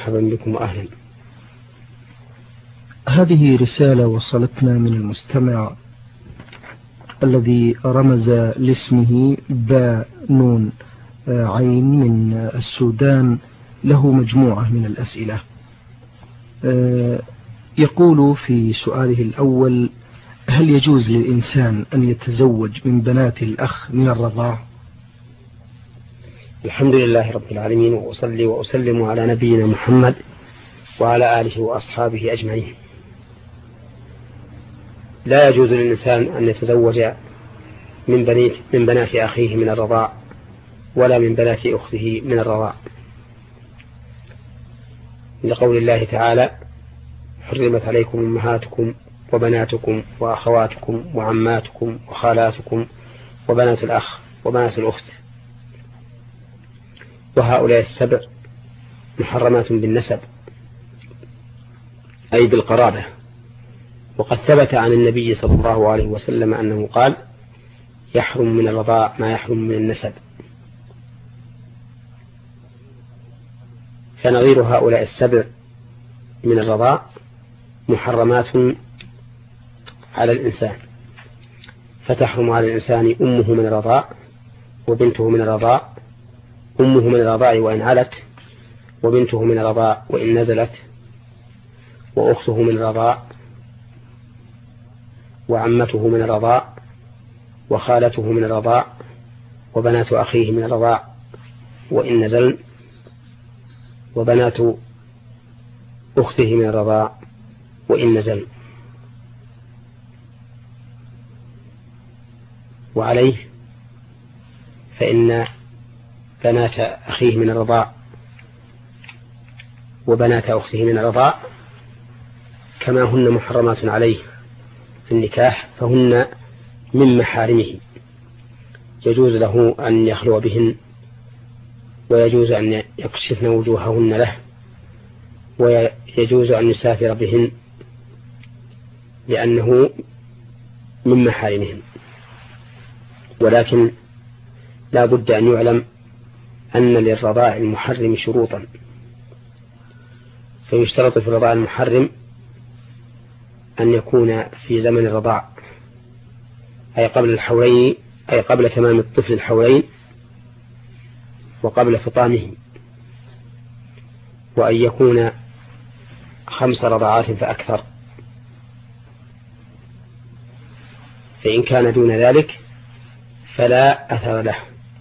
مرحبا بكم وأهلا. هذه رسالة وصلتنا من المستمع الذي رمز لاسمه با نون عين من السودان، له مجموعة من الأسئلة. يقول في سؤاله الأول: هل يجوز للإنسان أن يتزوج من بنات الأخ من الرضاع؟ الحمد لله رب العالمين، وأصلي وأسلم على نبينا محمد وعلى آله وأصحابه أجمعين. لا يجوز للإنسان أن يتزوج من بنات أخيه من الرضاع ولا من بنات أخته من الرضاع، لقول الله تعالى: حرمت عليكم أمهاتكم وبناتكم وأخواتكم وعماتكم وخالاتكم وبنات الأخ وبنات الأخت، وهؤلاء السبع محرمات بالنسب أي بالقرابة. وقد ثبت عن النبي صلى الله عليه وسلم أنه قال: يحرم من الرضاع ما يحرم من النسب. فنظير هؤلاء السبع من الرضاع محرمات على الإنسان، فتحرم على الإنسان أمه من الرضاع وبنته من الرضاع، أمه من الرضاع وإن علت، وبنته من الرضاع وإن نزلت، وأخته من الرضاع، وعمته من الرضاع، وخالته من الرضاع، وبنات أخيه من الرضاع وإن نزلن، وبنات أخته من الرضاع وإن نزلن. وعليه فإن بنات أخيه من الرضاع وبنات أخته من الرضاع كما هن محرمات عليه في النكاح، فهن من محارمه، يجوز له أن يخلو بهن، ويجوز أن يكشفن وجوههن له، ويجوز أن يسافر بهن لأنه من محارمهم. ولكن لا بد أن يعلم أن للرضاع المحرم شروطا، فيشترط في الرضاع المحرم أن يكون في زمن الرضاع، أي قبل الحولين، أي قبل تمام الطفل الحولين وقبل فطامه، وأن يكون 5 رضعات فأكثر، فإن كان دون ذلك فلا أثر له.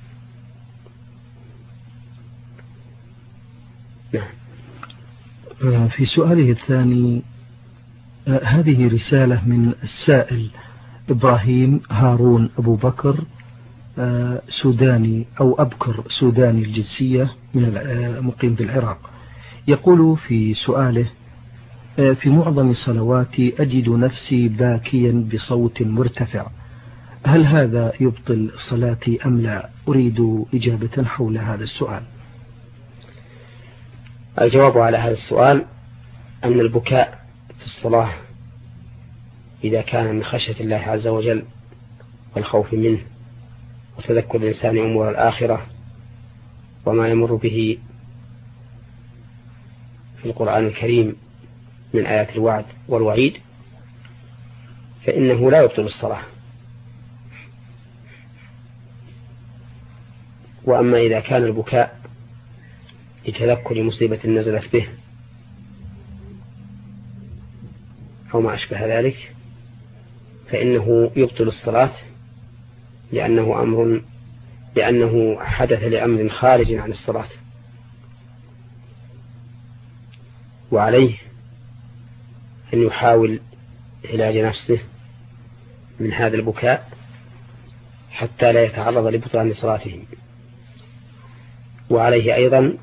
نعم. في سؤاله الثاني: هذه رسالة من السائل إبراهيم هارون أبو بكر، سوداني أو أبكر سوداني الجنسية، من مقيم بالعراق. يقول في سؤاله: في معظم صلواتي أجد نفسي باكيا بصوت مرتفع، هل هذا يبطل صلاتي أم لا؟ أريد إجابة حول هذا السؤال. الجواب على هذا السؤال أن البكاء في الصلاة إذا كان من خشية الله عز وجل والخوف منه وتذكر الإنسان أمور الآخرة وما يمر به في القرآن الكريم من آيات الوعد والوعيد، فإنه لا يبطل الصلاة. وأما إذا كان البكاء لتذكر مصيبة نزلت به أو ما أشبه ذلك فإنه يبطل الصلاة، لأنه حدث لأمر خارج عن الصلاة. وعليه أن يحاول علاج نفسه من هذا البكاء حتى لا يتعرض لبطلان صلاته. وعليه أيضا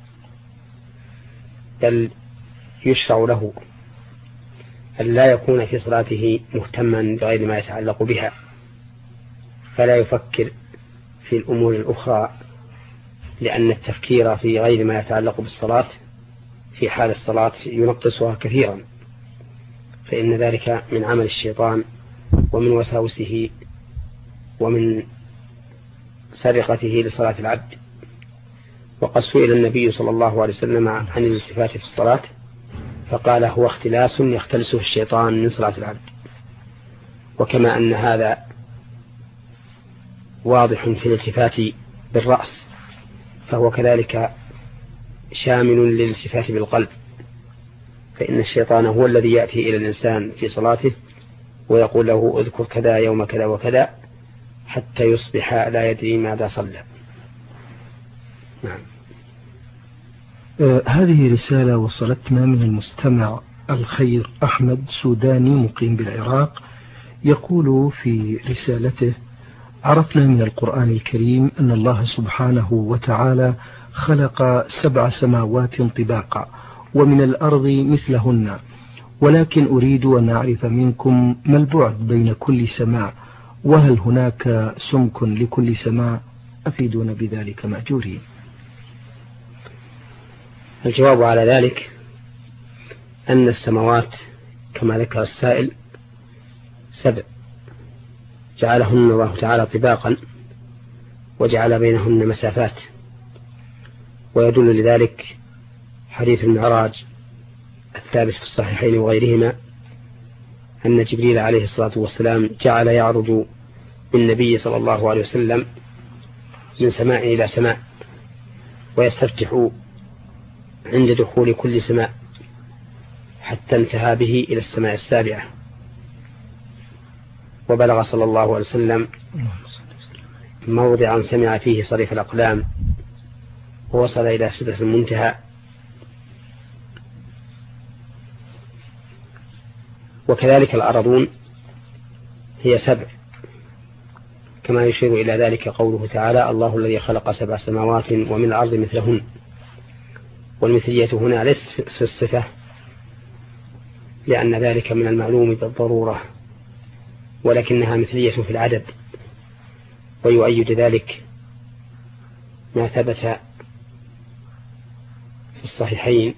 بل يشرع له أن لا يكون في صلاته مهتما بغير ما يتعلق بها، فلا يفكر في الأمور الأخرى، لأن التفكير في غير ما يتعلق بالصلاة في حال الصلاة ينقصها كثيرا، فإن ذلك من عمل الشيطان ومن وساوسه ومن سرقته لصلاة العبد. وقد سئل النبي صلى الله عليه وسلم عن الالتفات في الصلاة فقال هو اختلاس يختلسه الشيطان من صلاة العبد. وكما أن هذا واضح في الالتفات بالرأس فهو كذلك شامل للالتفات بالقلب، فإن الشيطان هو الذي يأتي إلى الإنسان في صلاته ويقول له اذكر كذا يوم كذا وكذا حتى يصبح لا يدري ماذا صلى. نعم. هذه رسالة وصلتنا من المستمع الخير أحمد سوداني مقيم بالعراق، يقول في رسالته: عرفنا من القرآن الكريم أن الله سبحانه وتعالى خلق 7 سماوات طباقا ومن الأرض مثلهن، ولكن أريد أن أعرف منكم ما البعد بين كل سماء، وهل هناك سمك لكل سماء؟ أفيدون بذلك مأجورين. الجواب على ذلك أن السماوات كما ذكر السائل 7 جعلهن الله تعالى طباقا وجعل بينهن مسافات، ويدل لذلك حديث المعراج الثابت في الصحيحين وغيرهما أن جبريل عليه الصلاة والسلام جعل يعرج بالنبي صلى الله عليه وسلم من سماء إلى سماء ويستفتح عند دخول كل سماء حتى انتهى به إلى السماء 7، وبلغ صلى الله عليه وسلم موضعا سمع فيه صريف الأقلام ووصل إلى سدرة المنتهى. وكذلك الأرضون هي 7 كما يشير إلى ذلك قوله تعالى: الله الذي خلق 7 سماوات ومن الأرض مثلهن. والمثلية هنا ليست في الصفة لأن ذلك من المعلوم بالضرورة، ولكنها مثلية في العدد. ويؤيد ذلك ما ثبت في الصحيحين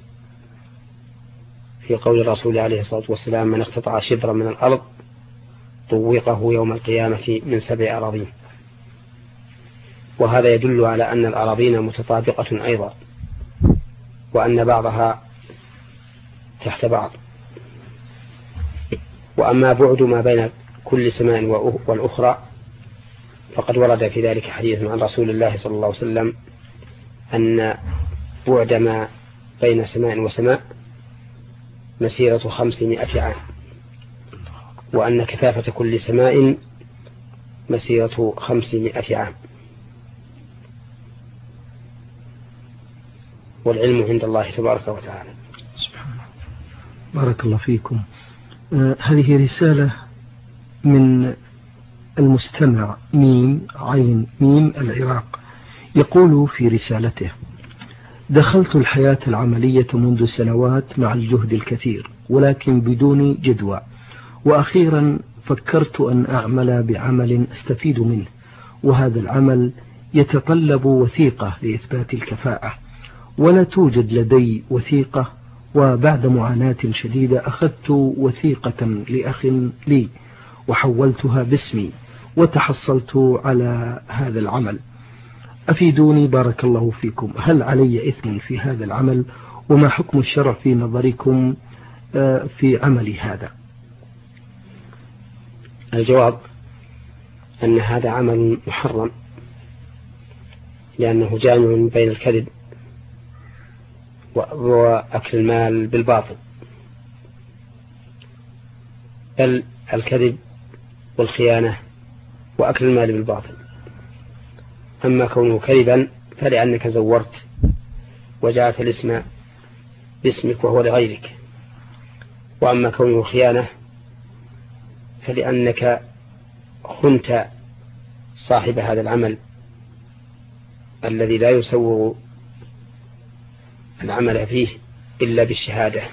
في قول الرسول عليه الصلاة والسلام: من اقتطع شبرا من الأرض طوقه يوم القيامة من 7 أراضين. وهذا يدل على أن الأراضين متطابقة أيضا، وأن بعضها تحت بعض. وأما بعد ما بين كل سماء والأخرى فقد ورد في ذلك حديث عن رسول الله صلى الله عليه وسلم أن بعد ما بين سماء وسماء مسيرة 500 عام، وأن كثافة كل سماء مسيرة 500 عام، والعلم عند الله تبارك وتعالى. سبحان الله. بارك الله فيكم. هذه رسالة من المستمع ميم عين ميم العراق، يقول في رسالته: دخلت الحياة العملية منذ سنوات مع الجهد الكثير ولكن بدون جدوى، وأخيرا فكرت أن أعمل بعمل أستفيد منه، وهذا العمل يتطلب وثيقة لإثبات الكفاءة، ولا توجد لدي وثيقة. وبعد معاناة شديدة أخذت وثيقة لأخ لي وحولتها باسمي وتحصلت على هذا العمل. أفيدوني بارك الله فيكم، هل علي إثم في هذا العمل؟ وما حكم الشرع في نظركم في عملي هذا؟ الجواب أن هذا عمل محرم، لأنه جامع بين الكذب وأكل المال بالباطل، بل الكذب والخيانة وأكل المال بالباطل. أما كونه كذبا فلأنك زورت وجعلت الاسم باسمك وهو لغيرك، وأما كونه خيانة فلأنك خنت صاحب هذا العمل الذي لا يسوغ العمل فيه إلا بالشهادة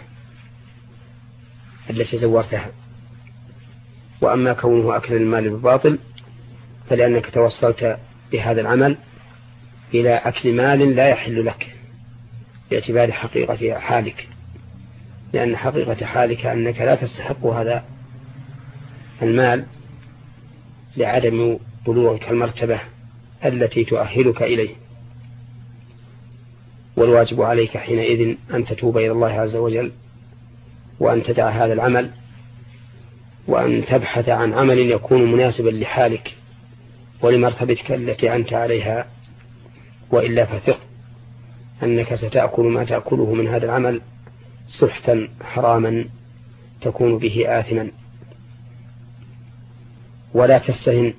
التي زورتها. وأما كونه أكل المال بالباطل فلأنك توصلت بهذا العمل إلى أكل مال لا يحل لك باعتبار حقيقة حالك، لأن حقيقة حالك أنك لا تستحق هذا المال لعدم بلوغك المرتبة التي تؤهلك إليه. والواجب عليك حينئذ أن تتوب إلى الله عز وجل، وأن تدع هذا العمل، وأن تبحث عن عمل يكون مناسبا لحالك ولمرتبتك التي أنت عليها، وإلا فثق أنك ستأكل ما تأكله من هذا العمل سحتا حراما تكون به آثما. ولا تستهن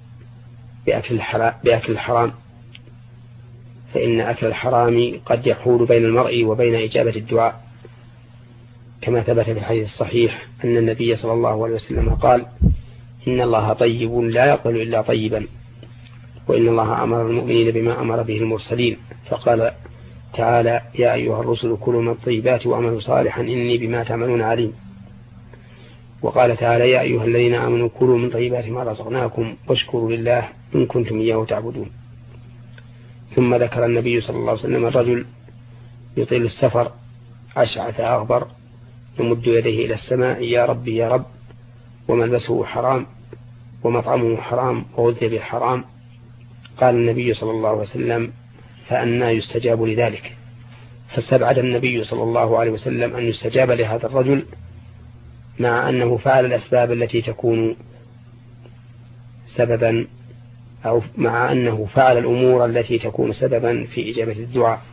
بأكل الحرام، فإن أكل الحرام قد يحول بين المرء وبين إجابة الدعاء، كما ثبت في الحديث الصحيح أن النبي صلى الله عليه وسلم قال: إن الله طيب لا يقبل إلا طيبا، وإن الله أمر المؤمنين بما أمر به المرسلين، فقال تعالى: يا أيها الرسل كلوا من الطيبات وأعملوا صالحا إني بما تعملون عليم. وقال تعالى: يا أيها الذين آمنوا كلوا من طيبات ما رزقناكم واشكروا لله إن كنتم إياه تعبدون. ثم ذكر النبي صلى الله عليه وسلم الرجل يطيل السفر أشعث أغبر يمد يديه إلى السماء: يا رب يا رب، وملبسه حرام ومطعمه حرام وغذي بالحرام. قال النبي صلى الله عليه وسلم: فأنى يستجاب لذلك؟ فاستبعد النبي صلى الله عليه وسلم أن يستجاب لهذا الرجل، مع أنه فعل الأسباب التي تكون سببا، أو مع أنه فعل الأمور التي تكون سببا في إجابة الدعاء.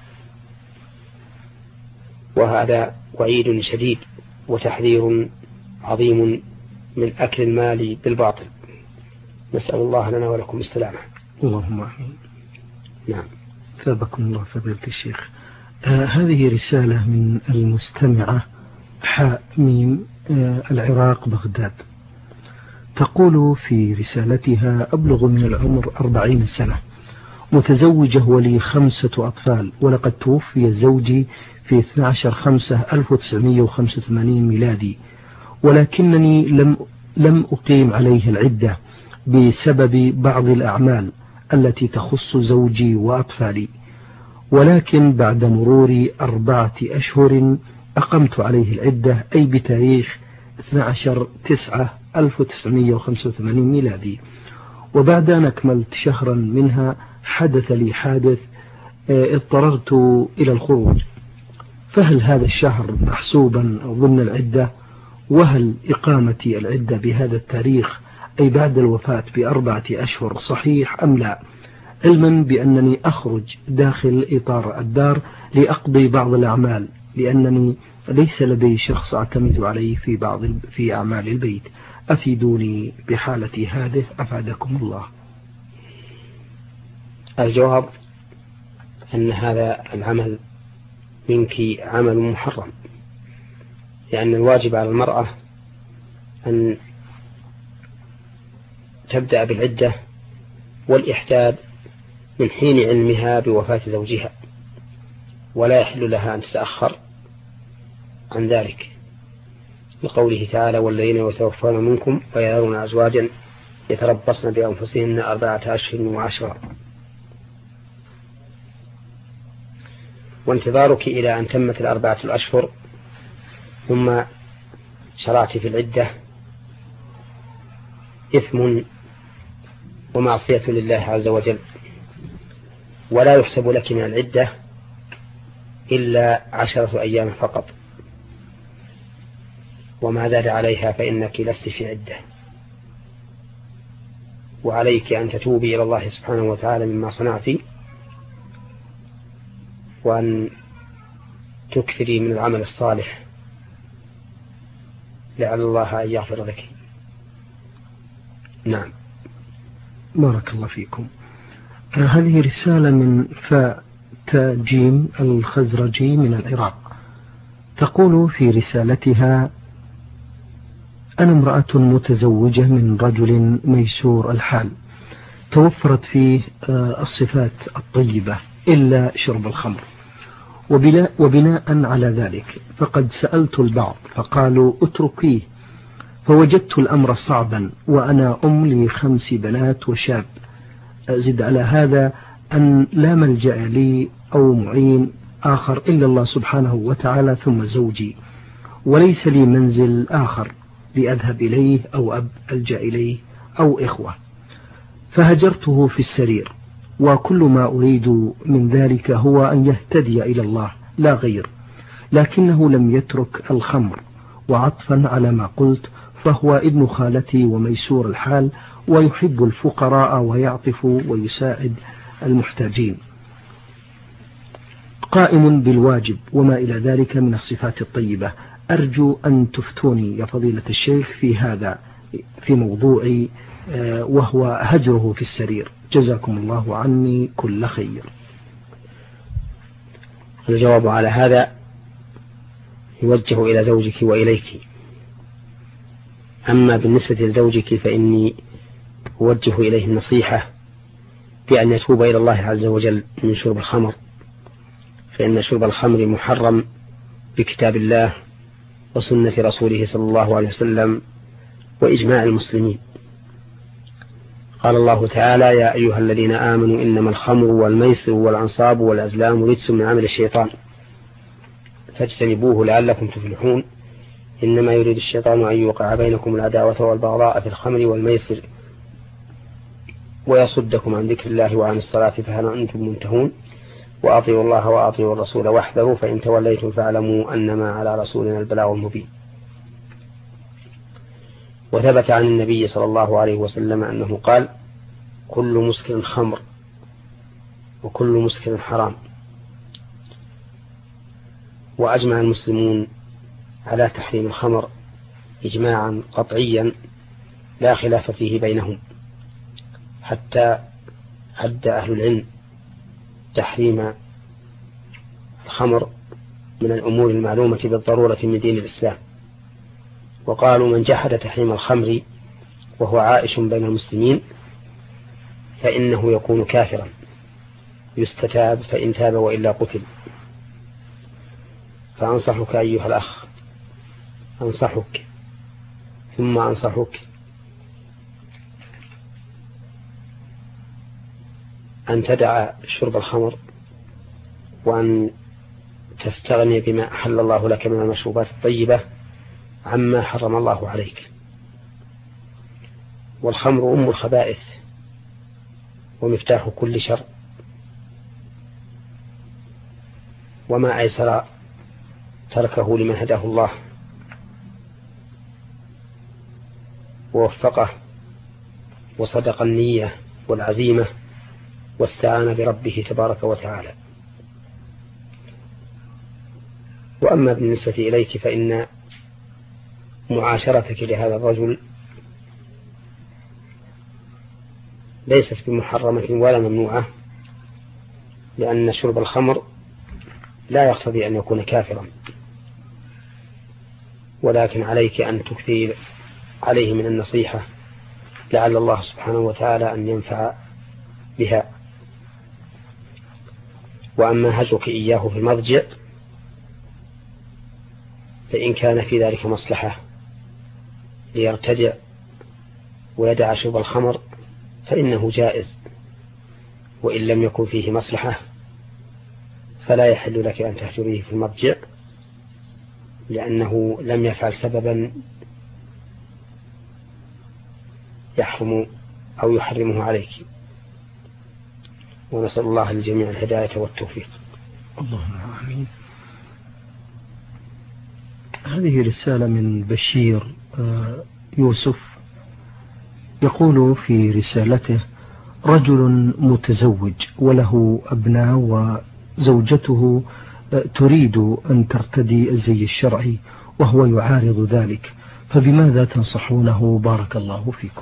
وهذا وعيد شديد وتحذير عظيم من أكل المال بالباطل. نسأل الله لنا ولكم السلامة. اللهم آمين. نعم. ثابكم الله فضيلة الشيخ. هذه رسالة من المستمعة حاء ميم العراق بغداد، تقول في رسالتها: أبلغ من العمر 40 سنة، متزوجة ولي 5 أطفال، ولقد توفي زوجي في 12/5/1985 ميلادي، ولكنني لم أقيم عليه العدة بسبب بعض الأعمال التي تخص زوجي وأطفالي، ولكن بعد مرور 4 أشهر أقمت عليه العدة، أي بتاريخ 12/9/1985 ميلادي، وبعد أن أكملت شهرا منها حدث لي حادث اضطررت إلى الخروج، فهل هذا الشهر محسوبا ضمن العدة؟ وهل إقامتي العدة بهذا التاريخ أي بعد الوفاة ب4 أشهر صحيح أم لا، علما بأنني أخرج داخل إطار الدار لأقضي بعض الأعمال، لأنني ليس لدي شخص أعتمد عليه في أعمال البيت، أفيدوني بحالتي هذه أفادكم الله. الجواب أن هذا العمل منك عمل محرم، لأن الواجب على المرأة أن تبدأ بالعدة والإحداد من حين علمها بوفاة زوجها، ولا يحل لها أن تتأخر عن ذلك، لقوله تعالى: والذين يتوفون منكم ويذرون أزواجا يتربصن بأنفسهن 4 أشهر و10. وانتظارك إلى أن تمت 4 أشهر ثم شرعت في العدة إثم ومعصية لله عز وجل، ولا يحسب لك من العدة إلا 10 أيام فقط، وما زاد عليها فإنك لست في عدة، وعليك أن تتوبي إلى الله سبحانه وتعالى مما صنعت، وأن تكثري من العمل الصالح لعل الله أن يغفر لك. نعم. بارك الله فيكم. هذه رسالة من فاتجيم الخزرجي من العراق، تقول في رسالتها: أنا امرأة متزوجة من رجل ميسور الحال، توفرت فيه الصفات الطيبة إلا شرب الخمر، وبناء على ذلك فقد سألت البعض فقالوا اتركيه، فوجدت الأمر صعبا، وأنا ل5 بنات وشاب، أزد على هذا أن لا ملجأ لي أو معين آخر إلا الله سبحانه وتعالى ثم زوجي، وليس لي منزل آخر لأذهب إليه أو أب ألجأ إليه أو إخوة، فهجرته في السرير وكل ما أريد من ذلك هو أن يهتدي إلى الله لا غير، لكنه لم يترك الخمر، وعطفا على ما قلت فهو ابن خالتي وميسور الحال، ويحب الفقراء ويعطف ويساعد المحتاجين، قائم بالواجب وما إلى ذلك من الصفات الطيبة. أرجو أن تفتوني يا فضيلة الشيخ في هذا، في موضوع وهو هجره في السرير، جزاكم الله عني كل خير. الجواب على هذا يوجه إلى زوجك وإليك. أما بالنسبة لزوجك فإني أوجه إليه النصيحة بأن يتوب إلى الله عز وجل من شرب الخمر، فإن شرب الخمر محرم بكتاب الله وسنة رسوله صلى الله عليه وسلم وإجماع المسلمين. قال الله تعالى: يا أيها الذين آمنوا إنما الخمر والميسر والأنصاب والأزلام رجس من عمل الشيطان فاجتنبوه لعلكم تفلحون إنما يريد الشيطان أن يوقع بينكم العداوة والبغضاء في الخمر والميسر ويصدكم عن ذكر الله وعن الصلاة فهل أنتم منتهون وأطيعوا الله وأطيعوا الرسول واحذروا فإن توليتم فاعلموا أنما على رسولنا البلاغ المبين. وثبت عن النبي صلى الله عليه وسلم أنه قال: كل مسكر خمر وكل مسكر حرام. وأجمع المسلمون على تحريم الخمر إجماعا قطعيا لا خلاف فيه بينهم، حتى عد أهل العلم تحريم الخمر من الأمور المعلومة بالضرورة من دين الإسلام، وقالوا: من جحد تحريم الخمر وهو عائش بين المسلمين فإنه يكون كافرا يستتاب فإن تاب وإلا قتل. فأنصحك أيها الأخ، أنصحك ثم أنصحك أن تدع شرب الخمر وأن تستغني بما أحل الله لك من المشروبات الطيبة عما حرم الله عليك. والخمر أم الخبائث ومفتاح كل شر، وما أيسر تركه لمن هداه الله ووفقه وصدق النية والعزيمة واستعان بربه تبارك وتعالى. وأما بالنسبة إليك فإن معاشرتك لهذا الرجل ليست بمحرمة ولا ممنوعة، لأن شرب الخمر لا يقتضي أن يكون كافرا، ولكن عليك أن تكثر عليه من النصيحة لعل الله سبحانه وتعالى أن ينفع بها. وأما هجرك إياه في المضجع فإن كان في ذلك مصلحة ليرتدع ويدع شرب الخمر فإنه جائز، وإن لم يكن فيه مصلحة فلا يحل لك أن تهجريه في المضجع، لأنه لم يفعل سببا يحرم أو يحرمه عليك. ونسأل الله للجميع الهداية والتوفيق. اللهم آمين. هذه رسالة من بشير يوسف، يقول في رسالته: رجل متزوج وله أبناء وزوجته تريد أن ترتدي الزي الشرعي وهو يعارض ذلك، فبماذا تنصحونه بارك الله فيكم؟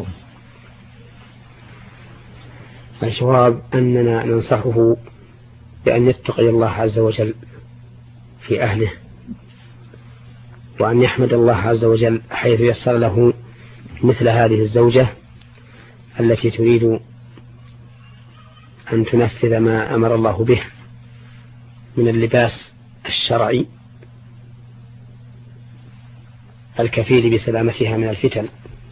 الجواب أننا ننصحه بأن يتقي الله عز وجل في أهله، وأن يحمد الله عز وجل حيث يسر له مثل هذه الزوجة التي تريد أن تنفذ ما أمر الله به من اللباس الشرعي الكفيل بسلامتها من الفتن.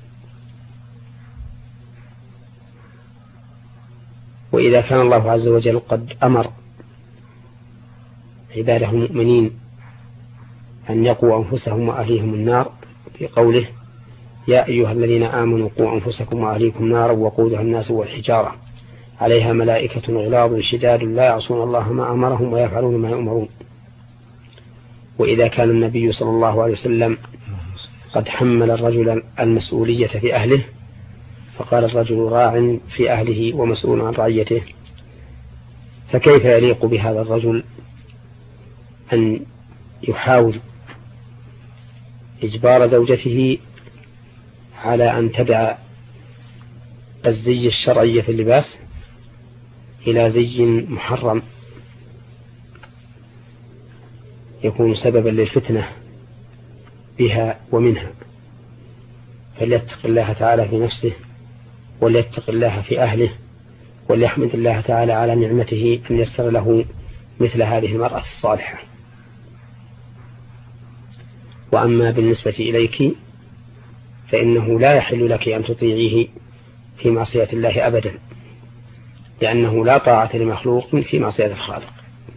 وإذا كان الله عز وجل قد أمر عباده المؤمنين أن يقوا أنفسهم وأهليهم النار في قوله: يا أيها الذين آمنوا قوا أنفسكم وأهليكم نارا وقودها الناس والحجارة عليها ملائكة غلاظ شداد لا يعصون الله ما أمرهم ويفعلون ما يؤمرون. وإذا كان النبي صلى الله عليه وسلم قد حمل الرجل المسؤولية في أهله، فقال الرجل راع في أهله ومسؤول عن رعيته، فكيف يليق بهذا الرجل أن يحاول إجبار زوجته على أن تدع الزي الشرعي في اللباس إلى زي محرم يكون سببا للفتنة بها ومنها؟ فليتق الله تعالى في نفسه، وليتق الله في أهله، وليحمد الله تعالى على نعمته أن يسر له مثل هذه المرأة الصالحة. وأما بالنسبة إليك فإنه لا يحل لك أن تطيعيه في معصية الله أبدا، لأنه لا طاعة لمخلوق في معصية الخالق.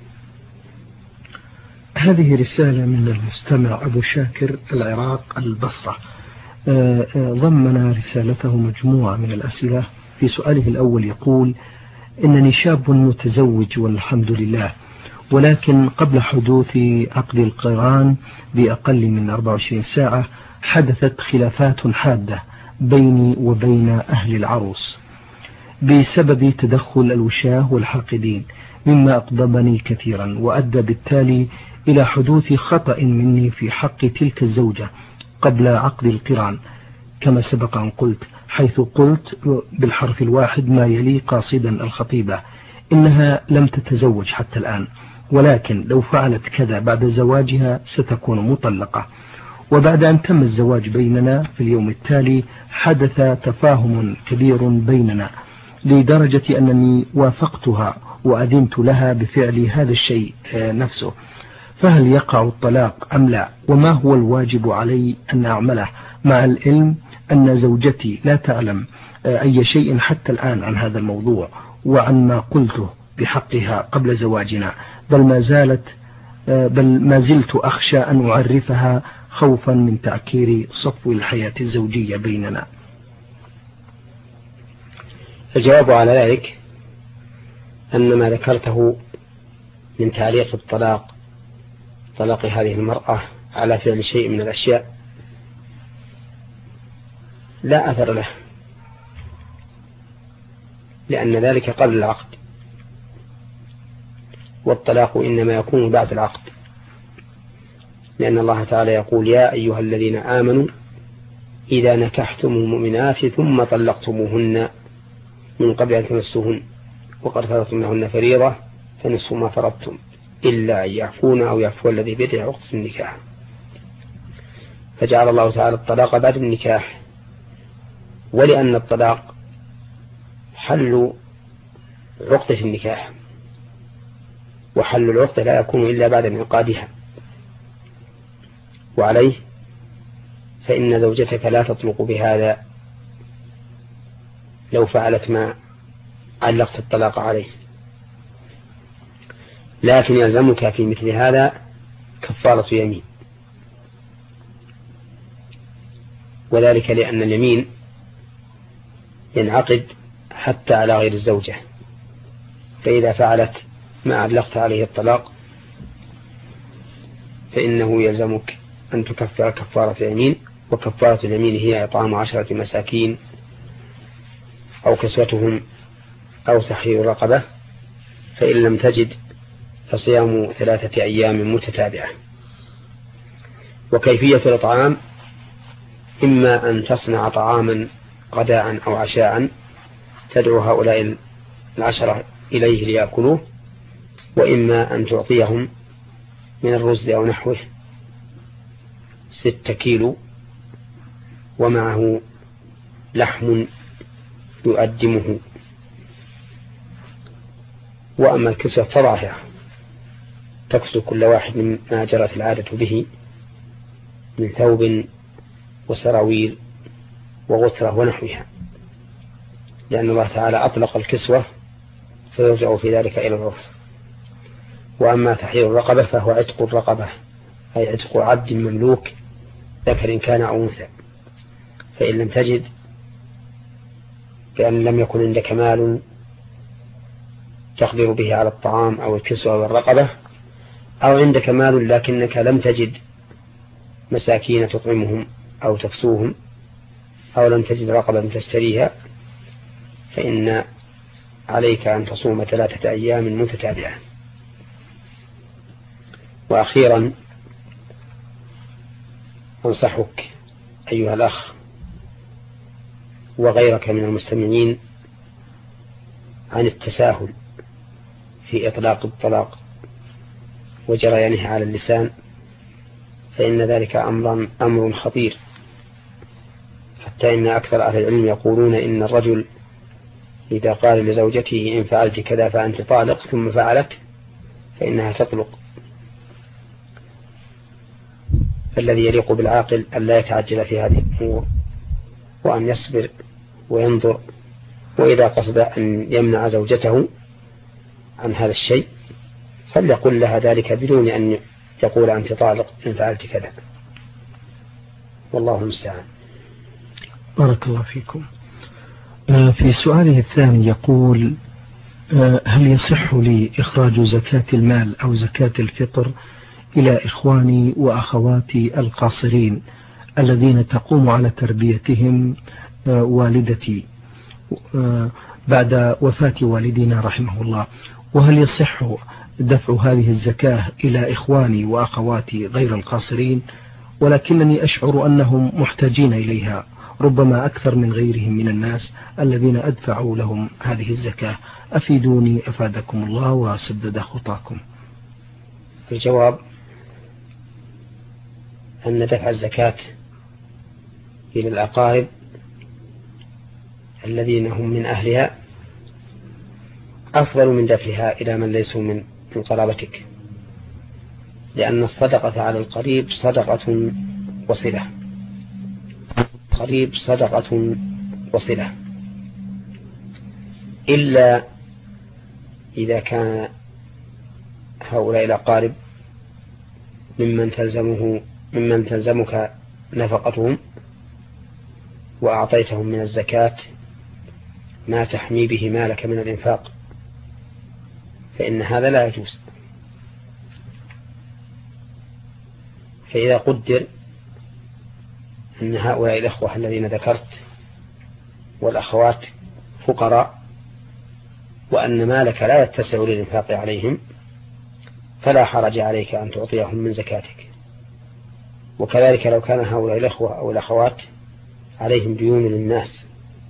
هذه رسالة من المستمع أبو شاكر العراق البصرة. ضمن رسالته مجموعة من الأسئلة. في سؤاله الأول يقول: إنني شاب متزوج والحمد لله، ولكن قبل حدوث عقد القران بأقل من 24 ساعة حدثت خلافات حادة بيني وبين أهل العروس بسبب تدخل الوشاة والحاقدين، مما أغضبني كثيرا وأدى بالتالي إلى حدوث خطأ مني في حق تلك الزوجة قبل عقد القران، كما سبق أن قلت، حيث قلت بالحرف الواحد ما يلي قاصدا الخطيبة إنها لم تتزوج حتى الآن، ولكن لو فعلت كذا بعد زواجها ستكون مطلقة. وبعد أن تم الزواج بيننا في اليوم التالي حدث تفاهم كبير بيننا لدرجة أنني وافقتها وأذنت لها بفعل هذا الشيء نفسه، فهل يقع الطلاق أم لا؟ وما هو الواجب علي أن أعمله، مع العلم أن زوجتي لا تعلم أي شيء حتى الآن عن هذا الموضوع وعن ما قلته بحقها قبل زواجنا، بل ما زلت أخشى أن أعرفها خوفا من تعكير صفو الحياة الزوجية بيننا. الجواب على ذلك أن ما ذكرته من تعليق طلاق هذه المرأة على فعل شيء من الأشياء لا أثر له، لأن ذلك قبل العقد، والطلاق إنما يكون بعد العقد، لأن الله تعالى يقول: يا أيها الذين آمنوا إذا نكحتم المؤمنات ثم طلقتموهن من قبل أن تمسوهن وقد فرضتم لهن فريضة فنصف ما فرضتم إلا أن يعفون أو يعفو الذي بيده عقدة النكاح. فجعل الله تعالى الطلاق بعد النكاح، ولأن الطلاق حل عقدة النكاح، وحل العقدة لا يكون إلا بعد انعقادها، وعليه فإن زوجتك لا تطلق بهذا لو فعلت ما علقت الطلاق عليه، لكن يلزمك في مثل هذا كفارة يمين، وذلك لأن اليمين ينعقد حتى على غير الزوجة، فإذا فعلت ما علقت عليه الطلاق فإنه يلزمك أن تكفر كفارة يمين، وكفارة اليمين هي إطعام 10 مساكين أو كسوتهم أو تحرير رقبة، فإن لم تجد فصيام 3 أيام متتابعة. وكيفية الإطعام إما أن تصنع طعاما غداء أو عشاء تدعو هؤلاء 10 إليه ليأكلوه، وإما أن تعطيهم من الرز أو نحوه 6 كيلو ومعه لحم يؤدمه. وأما الكسوة فظاهرة تكسو كل واحد ما جرت العادة به من ثوب وسراويل وغترة ونحوها، لأن الله تعالى أطلق الكسوة فيرجع في ذلك إلى العرف. وأما تحرير الرقبة فهو عتق الرقبة، أي عتق عبد مملوك ذكر كان أو أنثى، فإن لم تجد بأن لم يكن عندك مال تقدر به على الطعام أو الكسوة والرقبة، أو عندك مال لكنك لم تجد مساكين تطعمهم أو تكسوهم، أو لم تجد رقبة تشتريها، فإن عليك أن تصوم 3 أيام متتابعة. وأخيرا أنصحك أيها الأخ وغيرك من المستمعين عن التساهل في إطلاق الطلاق وجريانه على اللسان، فإن ذلك أمر خطير، حتى إن أكثر أهل العلم يقولون إن الرجل إذا قال لزوجته إن فعلت كذا فأنت طالق ثم فعلت فإنها تطلق. فالذي يليق بالعاقل أن لا يتعجل في هذه الأمور، وأن يصبر وينظر، وإذا قصد أن يمنع زوجته عن هذا الشيء فليقل لها ذلك بدون أن يقول أنت طالق إن فعلت كذا، والله المستعان. بارك الله فيكم. في سؤاله الثاني يقول: هل يصح لي إخراج زكاة المال أو زكاة الفطر إلى إخواني وأخواتي القاصرين الذين تقوم على تربيتهم والدتي بعد وفاة والدنا رحمه الله؟ وهل يصح دفع هذه الزكاة إلى إخواني وأخواتي غير القاصرين ولكنني أشعر أنهم محتاجين إليها ربما أكثر من غيرهم من الناس الذين أدفعوا لهم هذه الزكاة؟ أفيدوني أفادكم الله وسدد خطاكم. الجواب أن دفع الزكاة إلى الأقارب الذين هم من أهلها أفضل من دفعها إلى من ليسوا من قرابتك، لأن الصدقة على القريب صدقة وصلة، قريب صدقة وصلة، إلا إذا كان هؤلاء الأقارب ممن تلزمك نفقتهم وأعطيتهم من الزكاة ما تحمي به مالك من الإنفاق، فإن هذا لا يجوز. فإذا قدر أن هؤلاء الأخوة الذين ذكرت والأخوات فقراء وأن مالك لا يتسع للإنفاق عليهم، فلا حرج عليك أن تعطيهم من زكاتك. وكذلك لو كان هؤلاء الأخوة أو الأخوات عليهم ديون للناس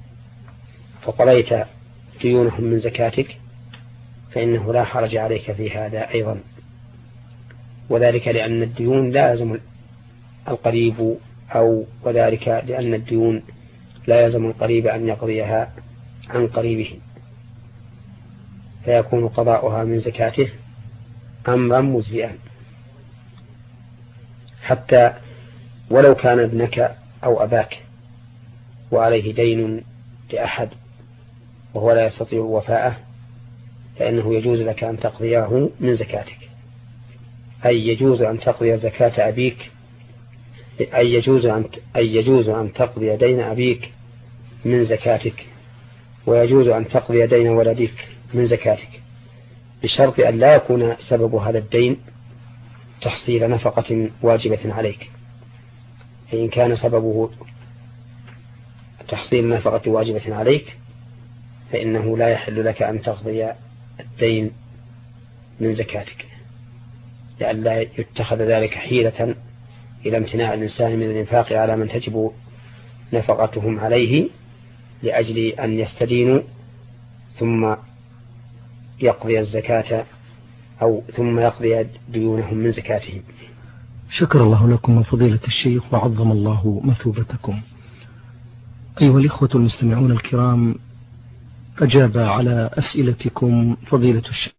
فقضيت ديونهم من زكاتك فإنه لا حرج عليك في هذا أيضا، وذلك لأن الديون لا يلزم القريب، وذلك لأن الديون لا يلزم القريب أن يقضيها عن قريبه، فيكون قضاؤها من زكاته أمرا مجزئا، حتى ولو كان ابنك أو أباك وعليه دين لأحد وهو لا يستطيع وفاءه فإنه يجوز لك أن تقضيه من زكاتك، أي يجوز أن تقضي زكاة أبيك، أي يجوز أن تقضي دين أبيك من زكاتك، ويجوز أن تقضي دين ولدك من زكاتك، بشرط أن لا يكون سبب هذا الدين تحصيل نفقة واجبة عليك. فإن كان سببه تحصيل نفقة واجبة عليك فإنه لا يحل لك أن تقضي الدين من زكاتك، لئلا يتخذ ذلك حيلة إلى امتناع الإنسان من الإنفاق على من تجب نفقتهم عليه لأجل أن يستدينوا ثم يقضي الزكاة ثم يقضي ديونهم من زكاتهم. شكر الله لكم فضيلة الشيخ وعظم الله مثوبتكم. أيها الإخوة المستمعون الكرام، أجاب على أسئلتكم فضيلة الشيخ